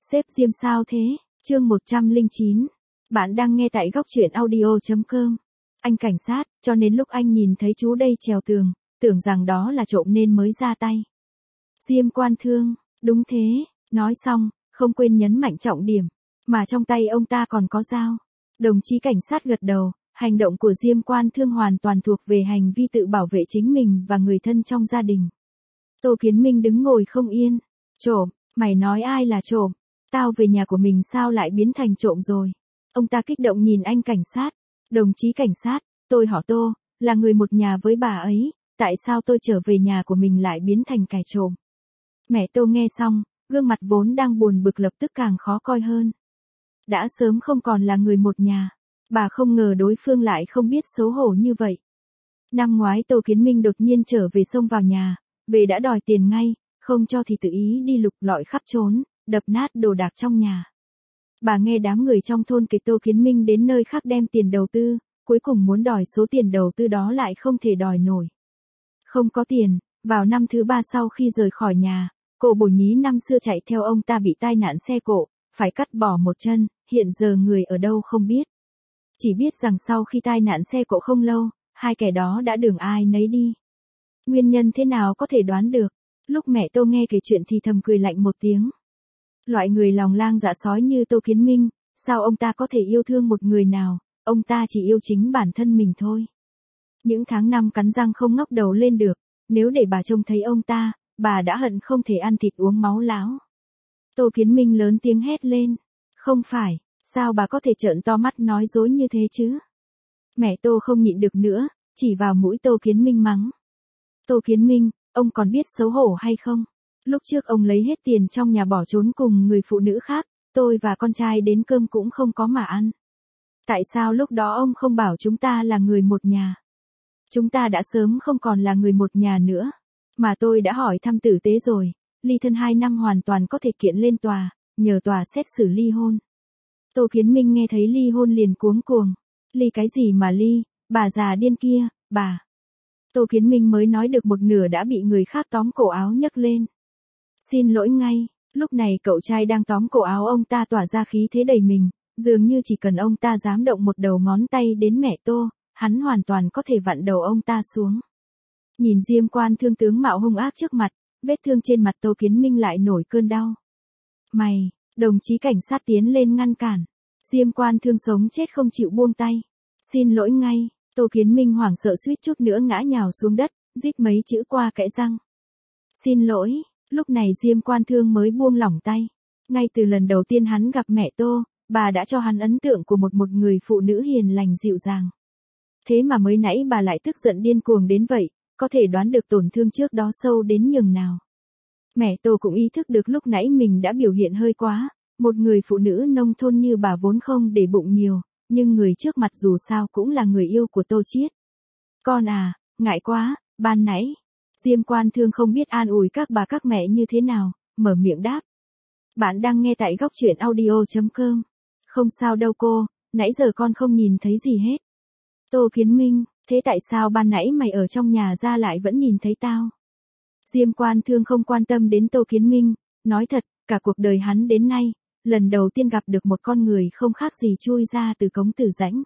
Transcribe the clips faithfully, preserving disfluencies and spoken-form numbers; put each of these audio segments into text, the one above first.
Sếp Diêm sao thế? Chương một trăm lẻ chín. Bạn đang nghe tại góc truyện audio chấm com. Anh cảnh sát, cho nên lúc anh nhìn thấy chú đây trèo tường, tưởng rằng đó là trộm nên mới ra tay. Diêm Quan Thương, đúng thế, nói xong, không quên nhấn mạnh trọng điểm, mà trong tay ông ta còn có dao. Đồng chí cảnh sát gật đầu, hành động của Diêm Quan Thương hoàn toàn thuộc về hành vi tự bảo vệ chính mình và người thân trong gia đình. Tô Kiến Minh đứng ngồi không yên. Trộm, mày nói ai là trộm? Tao về nhà của mình sao lại biến thành trộm rồi? Ông ta kích động nhìn anh cảnh sát. Đồng chí cảnh sát, tôi họ Tô, là người một nhà với bà ấy, tại sao tôi trở về nhà của mình lại biến thành kẻ trộm? Mẹ Tô nghe xong, gương mặt vốn đang buồn bực lập tức càng khó coi hơn. Đã sớm không còn là người một nhà, bà không ngờ đối phương lại không biết xấu hổ như vậy. Năm ngoái Tô Kiến Minh đột nhiên trở về xông vào nhà, về đã đòi tiền ngay, không cho thì tự ý đi lục lọi khắp trốn, đập nát đồ đạc trong nhà. Bà nghe đám người trong thôn kể Tô Kiến Minh đến nơi khác đem tiền đầu tư, cuối cùng muốn đòi số tiền đầu tư đó lại không thể đòi nổi. Không có tiền, vào năm thứ ba sau khi rời khỏi nhà, cô Bồ Nhí năm xưa chạy theo ông ta bị tai nạn xe cộ, phải cắt bỏ một chân, hiện giờ người ở đâu không biết. Chỉ biết rằng sau khi tai nạn xe cộ không lâu, hai kẻ đó đã đường ai nấy đi. Nguyên nhân thế nào có thể đoán được, lúc mẹ Tô nghe kể chuyện thì thầm cười lạnh một tiếng. Loại người lòng lang dạ sói như Tô Kiến Minh, sao ông ta có thể yêu thương một người nào, ông ta chỉ yêu chính bản thân mình thôi. Những tháng năm cắn răng không ngóc đầu lên được, nếu để bà trông thấy ông ta, bà đã hận không thể ăn thịt uống máu láo. Tô Kiến Minh lớn tiếng hét lên, không phải, sao bà có thể trợn to mắt nói dối như thế chứ? Mẹ Tô không nhịn được nữa, chỉ vào mũi Tô Kiến Minh mắng. Tô Kiến Minh, ông còn biết xấu hổ hay không? Lúc trước ông lấy hết tiền trong nhà bỏ trốn cùng người phụ nữ khác, tôi và con trai đến cơm cũng không có mà ăn. Tại sao lúc đó ông không bảo chúng ta là người một nhà? Chúng ta đã sớm không còn là người một nhà nữa. Mà tôi đã hỏi thăm tử tế rồi, ly thân hai năm hoàn toàn có thể kiện lên tòa, nhờ tòa xét xử ly hôn. Tô Kiến Minh nghe thấy ly hôn liền cuống cuồng. Ly cái gì mà ly, bà già điên kia, bà. Tô Kiến Minh mới nói được một nửa đã bị người khác tóm cổ áo nhấc lên. Xin lỗi ngay, lúc này cậu trai đang tóm cổ áo ông ta tỏa ra khí thế đầy mình, dường như chỉ cần ông ta dám động một đầu ngón tay đến mẹ Tô, hắn hoàn toàn có thể vặn đầu ông ta xuống. Nhìn Diêm Quan Thương tướng mạo hung ác trước mặt, vết thương trên mặt Tô Kiến Minh lại nổi cơn đau. Mày, đồng chí cảnh sát tiến lên ngăn cản. Diêm Quan Thương sống chết không chịu buông tay. Xin lỗi ngay, Tô Kiến Minh hoảng sợ suýt chút nữa ngã nhào xuống đất, rít mấy chữ qua kẽ răng. Xin lỗi, lúc này Diêm Quan Thương mới buông lỏng tay. Ngay từ lần đầu tiên hắn gặp mẹ Tô, bà đã cho hắn ấn tượng của một một người phụ nữ hiền lành dịu dàng. Thế mà mới nãy bà lại tức giận điên cuồng đến vậy, có thể đoán được tổn thương trước đó sâu đến nhường nào. Mẹ Tô cũng ý thức được lúc nãy mình đã biểu hiện hơi quá, một người phụ nữ nông thôn như bà vốn không để bụng nhiều, nhưng người trước mặt dù sao cũng là người yêu của Tô Chiết. Con à, ngại quá, ban nãy. Diêm Quan Thương không biết an ủi các bà các mẹ như thế nào, mở miệng đáp. Bạn đang nghe tại góc truyện audio chấm com. Không sao đâu cô, nãy giờ con không nhìn thấy gì hết. Tô Kiến Minh, thế tại sao ban nãy mày ở trong nhà ra lại vẫn nhìn thấy tao? Diêm Quan Thương không quan tâm đến Tô Kiến Minh, nói thật, cả cuộc đời hắn đến nay, lần đầu tiên gặp được một con người không khác gì chui ra từ cống tử rãnh.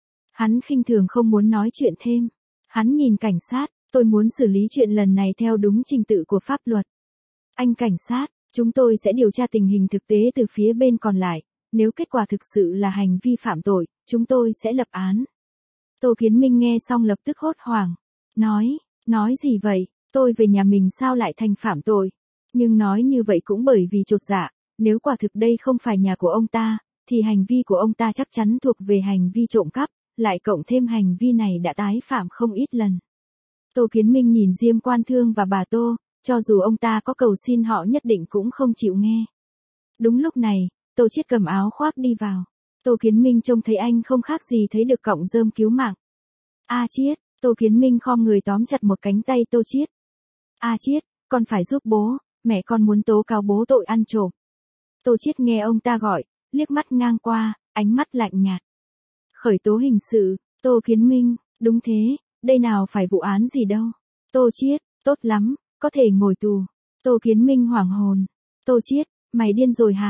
Hắn khinh thường không muốn nói chuyện thêm. Hắn nhìn cảnh sát, tôi muốn xử lý chuyện lần này theo đúng trình tự của pháp luật. Anh cảnh sát, chúng tôi sẽ điều tra tình hình thực tế từ phía bên còn lại, nếu kết quả thực sự là hành vi phạm tội, chúng tôi sẽ lập án. Tô Kiến Minh nghe xong lập tức hốt hoảng. Nói, nói gì vậy, tôi về nhà mình sao lại thành phạm tội? Nhưng nói như vậy cũng bởi vì chột dạ, nếu quả thực đây không phải nhà của ông ta, thì hành vi của ông ta chắc chắn thuộc về hành vi trộm cắp, lại cộng thêm hành vi này đã tái phạm không ít lần. Tô Kiến Minh nhìn Diêm Quan Thương và bà Tô, cho dù ông ta có cầu xin họ nhất định cũng không chịu nghe. Đúng lúc này, Tô Chiết cầm áo khoác đi vào. Tô Kiến Minh trông thấy anh không khác gì thấy được cọng rơm cứu mạng. A Chiết, Tô Kiến Minh khom người tóm chặt một cánh tay Tô Chiết. A Chiết, con phải giúp bố, mẹ con muốn tố cáo bố tội ăn trộm. Tô Chiết nghe ông ta gọi, liếc mắt ngang qua, ánh mắt lạnh nhạt. Khởi tố hình sự, Tô Kiến Minh, đúng thế, đây nào phải vụ án gì đâu. Tô Chiết, tốt lắm, có thể ngồi tù. Tô Kiến Minh hoảng hồn. Tô Chiết, mày điên rồi hả?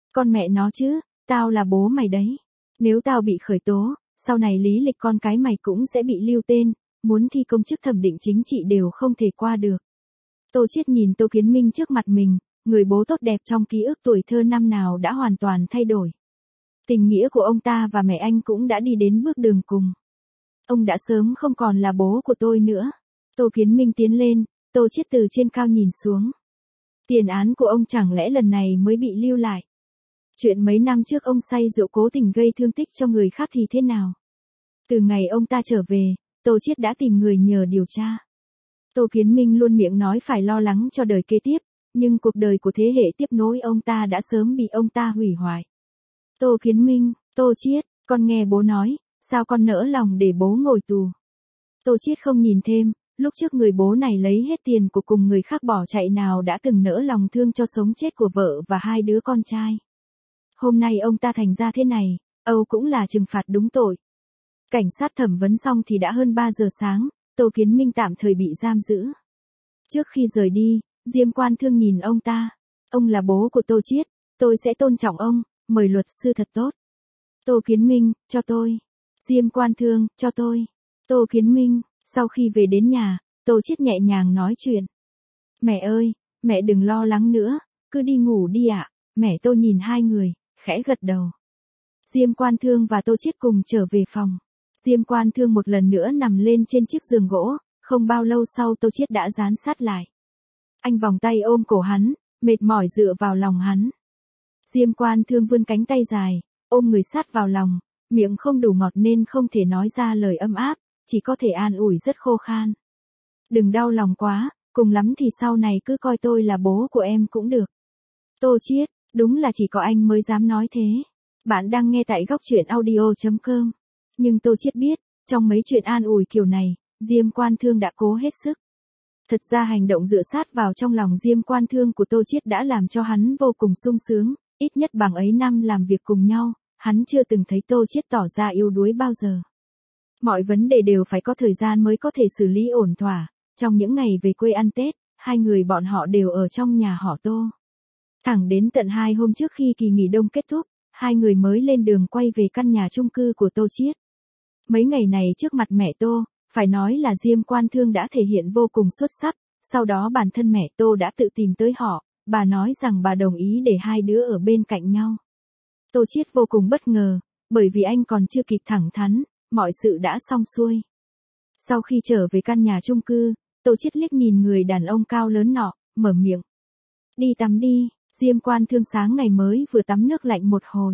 Con mẹ nó chứ, tao là bố mày đấy. Nếu tao bị khởi tố, sau này lý lịch con cái mày cũng sẽ bị lưu tên, muốn thi công chức thẩm định chính trị đều không thể qua được. Tô Chiết nhìn Tô Kiến Minh trước mặt mình, người bố tốt đẹp trong ký ức tuổi thơ năm nào đã hoàn toàn thay đổi. Tình nghĩa của ông ta và mẹ anh cũng đã đi đến bước đường cùng. Ông đã sớm không còn là bố của tôi nữa. Tô Kiến Minh tiến lên, Tô Chiết từ trên cao nhìn xuống. Tiền án của ông chẳng lẽ lần này mới bị lưu lại? Chuyện mấy năm trước ông say rượu cố tình gây thương tích cho người khác thì thế nào? Từ ngày ông ta trở về, Tô Chiết đã tìm người nhờ điều tra. Tô Kiến Minh luôn miệng nói phải lo lắng cho đời kế tiếp, nhưng cuộc đời của thế hệ tiếp nối ông ta đã sớm bị ông ta hủy hoại. Tô Kiến Minh, Tô Chiết, con nghe bố nói, sao con nỡ lòng để bố ngồi tù? Tô Chiết không nhìn thêm, lúc trước người bố này lấy hết tiền của cùng người khác bỏ chạy nào đã từng nỡ lòng thương cho sống chết của vợ và hai đứa con trai. Hôm nay ông ta thành ra thế này, Âu cũng là trừng phạt đúng tội. Cảnh sát thẩm vấn xong thì đã hơn ba giờ sáng, Tô Kiến Minh tạm thời bị giam giữ. Trước khi rời đi, Diêm Quan Thương nhìn ông ta. Ông là bố của Tô Chiết, tôi sẽ tôn trọng ông, mời luật sư thật tốt. Tô Kiến Minh, cho tôi. Diêm Quan Thương, cho tôi. Tô Kiến Minh, sau khi về đến nhà, Tô Chiết nhẹ nhàng nói chuyện. Mẹ ơi, mẹ đừng lo lắng nữa, cứ đi ngủ đi ạ. Mẹ Tô nhìn hai người, khẽ gật đầu. Diêm Quan Thương và Tô Chiết cùng trở về phòng. Diêm Quan Thương một lần nữa nằm lên trên chiếc giường gỗ, không bao lâu sau Tô Chiết đã dán sát lại. Anh vòng tay ôm cổ hắn, mệt mỏi dựa vào lòng hắn. Diêm Quan Thương vươn cánh tay dài, ôm người sát vào lòng, miệng không đủ ngọt nên không thể nói ra lời ấm áp, chỉ có thể an ủi rất khô khan. Đừng đau lòng quá, cùng lắm thì sau này cứ coi tôi là bố của em cũng được. Tô Chiết, đúng là chỉ có anh mới dám nói thế. Bạn đang nghe tại góc truyện audio chấm com. Nhưng Tô Chiết biết, trong mấy chuyện an ủi kiểu này, Diêm Quan Thương đã cố hết sức. Thật ra hành động dựa sát vào trong lòng Diêm Quan Thương của Tô Chiết đã làm cho hắn vô cùng sung sướng, ít nhất bằng ấy năm làm việc cùng nhau, hắn chưa từng thấy Tô Chiết tỏ ra yếu đuối bao giờ. Mọi vấn đề đều phải có thời gian mới có thể xử lý ổn thỏa, trong những ngày về quê ăn Tết, hai người bọn họ đều ở trong nhà họ Tô. Thẳng đến tận hai hôm trước khi kỳ nghỉ đông kết thúc, hai người mới lên đường quay về căn nhà chung cư của Tô Chiết. Mấy ngày này trước mặt mẹ Tô, phải nói là Diêm Quan Thương đã thể hiện vô cùng xuất sắc, sau đó bản thân mẹ Tô đã tự tìm tới họ, bà nói rằng bà đồng ý để hai đứa ở bên cạnh nhau. Tô Chiết vô cùng bất ngờ, bởi vì anh còn chưa kịp thẳng thắn, mọi sự đã xong xuôi. Sau khi trở về căn nhà chung cư, Tô Chiết liếc nhìn người đàn ông cao lớn nọ, mở miệng. Đi tắm đi, Diêm Quan Thương sáng ngày mới vừa tắm nước lạnh một hồi.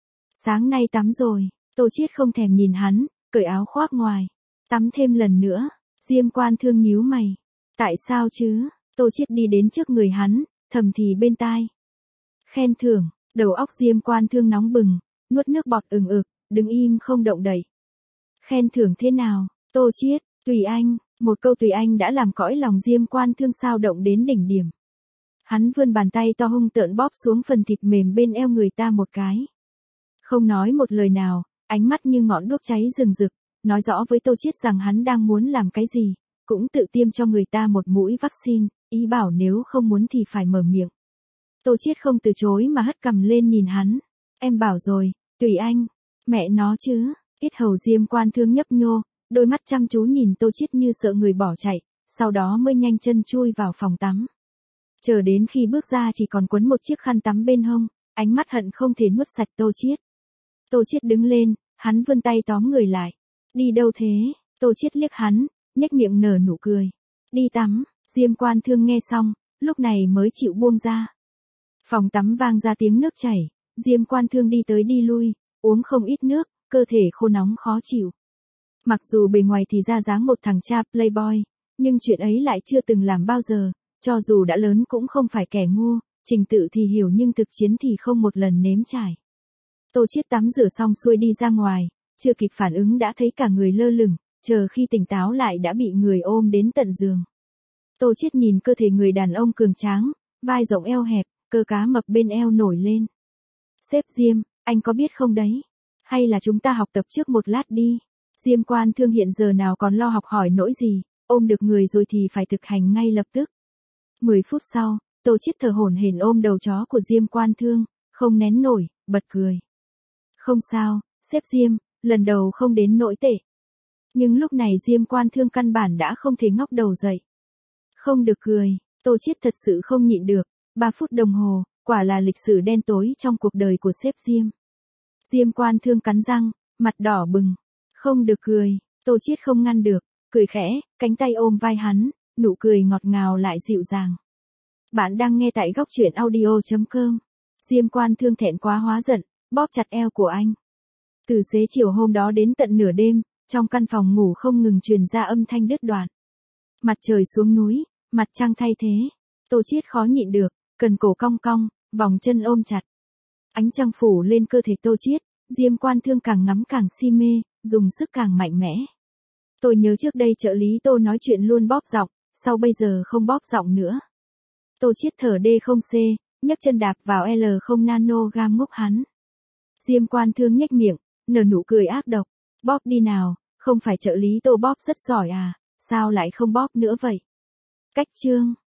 Sáng nay tắm rồi, Tô Chiết không thèm nhìn hắn, cởi áo khoác ngoài. Tắm thêm lần nữa, Diêm Quan Thương nhíu mày. Tại sao chứ? Tô Chiết đi đến trước người hắn, thầm thì bên tai. Khen thưởng, đầu óc Diêm Quan Thương nóng bừng, nuốt nước bọt ừng ực, đứng im không động đậy. Khen thưởng thế nào? Tô Chiết, tùy anh, một câu tùy anh đã làm cõi lòng Diêm Quan Thương sao động đến đỉnh điểm. Hắn vươn bàn tay to hung tợn bóp xuống phần thịt mềm bên eo người ta một cái. Không nói một lời nào, ánh mắt như ngọn đuốc cháy rừng rực, nói rõ với Tô Chiết rằng hắn đang muốn làm cái gì, cũng tự tiêm cho người ta một mũi vaccine, ý bảo nếu không muốn thì phải mở miệng. Tô Chiết không từ chối mà hất cằm lên nhìn hắn. Em bảo rồi, tùy anh. Mẹ nó chứ, yết hầu Diêm Quan Thương nhấp nhô, đôi mắt chăm chú nhìn Tô Chiết như sợ người bỏ chạy, sau đó mới nhanh chân chui vào phòng tắm. Chờ đến khi bước ra chỉ còn quấn một chiếc khăn tắm bên hông, ánh mắt hận không thể nuốt sạch Tô Chiết. Tô Chiết đứng lên, hắn vươn tay tóm người lại. Đi đâu thế? Tô Chiết liếc hắn, nhếch miệng nở nụ cười. Đi tắm, Diêm Quan Thương nghe xong, lúc này mới chịu buông ra. Phòng tắm vang ra tiếng nước chảy, Diêm Quan Thương đi tới đi lui, uống không ít nước, cơ thể khô nóng khó chịu. Mặc dù bề ngoài thì ra dáng một thằng cha playboy, nhưng chuyện ấy lại chưa từng làm bao giờ, cho dù đã lớn cũng không phải kẻ ngu, trình tự thì hiểu nhưng thực chiến thì không một lần nếm trải. Tô Chiết tắm rửa xong xuôi đi ra ngoài, chưa kịp phản ứng đã thấy cả người lơ lửng, chờ khi tỉnh táo lại đã bị người ôm đến tận giường. Tô Chiết nhìn cơ thể người đàn ông cường tráng, vai rộng eo hẹp, cơ cá mập bên eo nổi lên. Sếp Diêm, anh có biết không đấy? Hay là chúng ta học tập trước một lát đi? Diêm Quan Thương hiện giờ nào còn lo học hỏi nỗi gì, ôm được người rồi thì phải thực hành ngay lập tức. Mười phút sau, Tô Chiết thở hổn hển ôm đầu chó của Diêm Quan Thương, không nén nổi, bật cười. Không sao, sếp Diêm, lần đầu không đến nỗi tệ. Nhưng lúc này Diêm Quan Thương căn bản đã không thể ngóc đầu dậy. Không được cười, Tô Chiết thật sự không nhịn được, ba phút đồng hồ, quả là lịch sử đen tối trong cuộc đời của sếp Diêm. Diêm Quan Thương cắn răng, mặt đỏ bừng. Không được cười, Tô Chiết không ngăn được, cười khẽ, cánh tay ôm vai hắn, nụ cười ngọt ngào lại dịu dàng. Bạn đang nghe tại góc truyện audio chấm com. Diêm Quan Thương thẹn quá hóa giận, bóp chặt eo của anh. Từ xế chiều hôm đó đến tận nửa đêm, trong căn phòng ngủ không ngừng truyền ra âm thanh đứt đoạn. Mặt trời xuống núi, mặt trăng thay thế. Tô Chiết khó nhịn được, cần cổ cong cong, vòng chân ôm chặt. Ánh trăng phủ lên cơ thể Tô Chiết, Diêm Quan Thương càng ngắm càng si mê, dùng sức càng mạnh mẽ. Tôi nhớ trước đây trợ lý Tô nói chuyện luôn bóp giọng, sau bây giờ không bóp giọng nữa. Tô Chiết thở D không C, nhấc chân đạp vào L không nano gam ngốc hắn. Diêm Quan Thương nhếch miệng, nở nụ cười ác độc. Bóp đi nào, không phải trợ lý Tô bóp rất giỏi à, sao lại không bóp nữa vậy? Cách chương.